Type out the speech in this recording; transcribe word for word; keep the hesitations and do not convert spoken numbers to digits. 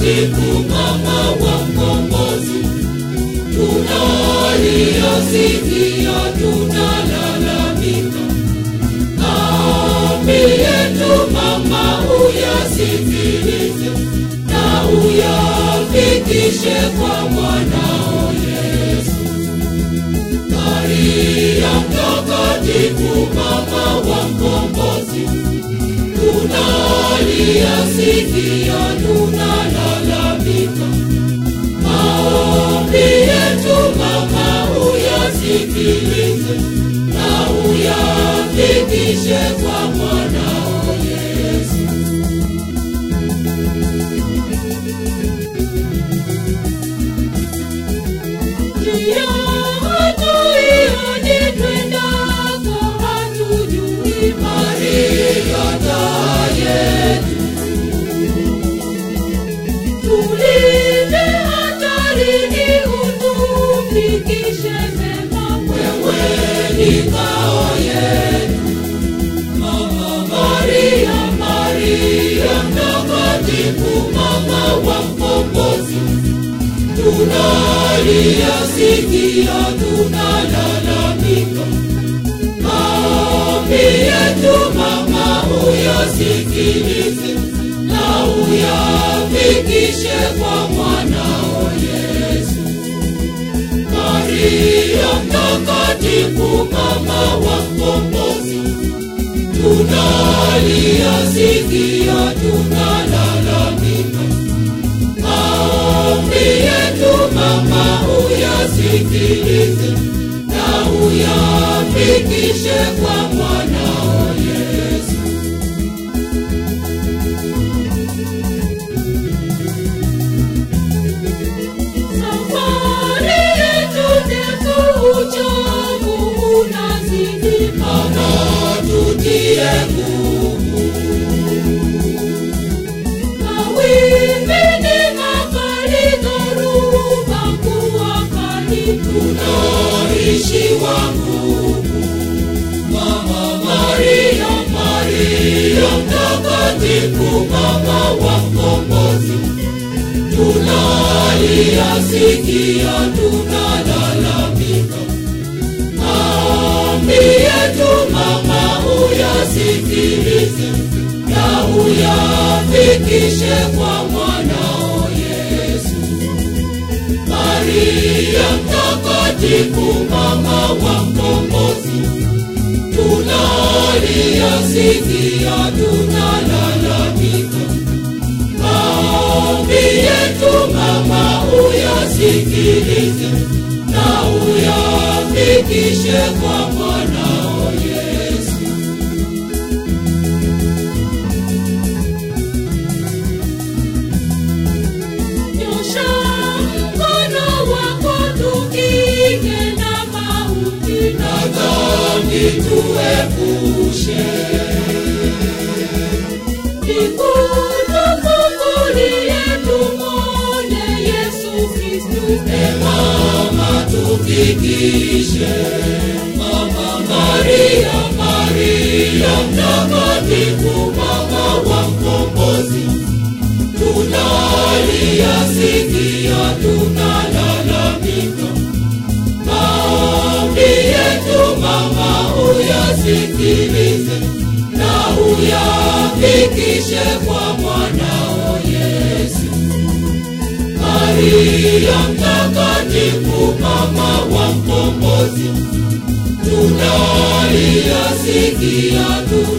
mtakatifu, mama wa mkombozi. Tunalia, sikia, tunalalamika. Maombi yetu mama uyasikilize, na uyafikishe kwa mwanao Yesu. Maria mtakatifu, mama wa mkombozi. Tunalia, sikia, tunalalamika. Maombi yetu mama uyasikilize, na uyafikishe kwa mwanao Yesu. Njia hatuioni twendako, hatujui. Maria taa yetu, tulinde hatarini, utufikishe mema. Wewe ni ngao yetu, Mama Maria, Maria mtakatifu, mama wa mkombozi. Tunalia, sikia, tunalalamika. Maombi yetu mama uyasikilize, na uyafikishe kwa mwanao Yesu. Maria mtakatifu, mama wa mkombozi. Tunalia, sikia, tunalalamika. Maombi yetu mama uyasikilize, na uyafikishe kwa mwanao Yesu. Safari yetu ndefu, uchovu unazidi. Mama tutie nguvu. Mawimbi ni makali, dhoruba kuwa kali. Tunaishiwa nguvu. Mama Maria, Maria mtakatifu, mama wa mkombozi. Tunalia, sikia, tunalalamika. Maombi yetu mama uyasikilize, na uyafikishe kwa mwanao Yesu. Maria mtakatifu, mama wa mkombozi. Tunalia, sikia, tunalalamika. Maombi yetu mama uyasikilize, na uyafikishe kwa mwanao Yesu. Nyosha mkono wako, tukinge na mauti, na dhambi tuepushe. Nikutufungulie, tumwone Yesu Kristu. E mama tufikishe. Mama Maria, Maria mtakatifu, mama wa mkombozi. Tunalia, sikia, tunalalamika. Maombi yetu mama uyasikilize, na uyafikishe kwa mwanao Yesu. Maria mtakatifu, mama wa mkombozi. Tunalia, sikia, tunalalamika.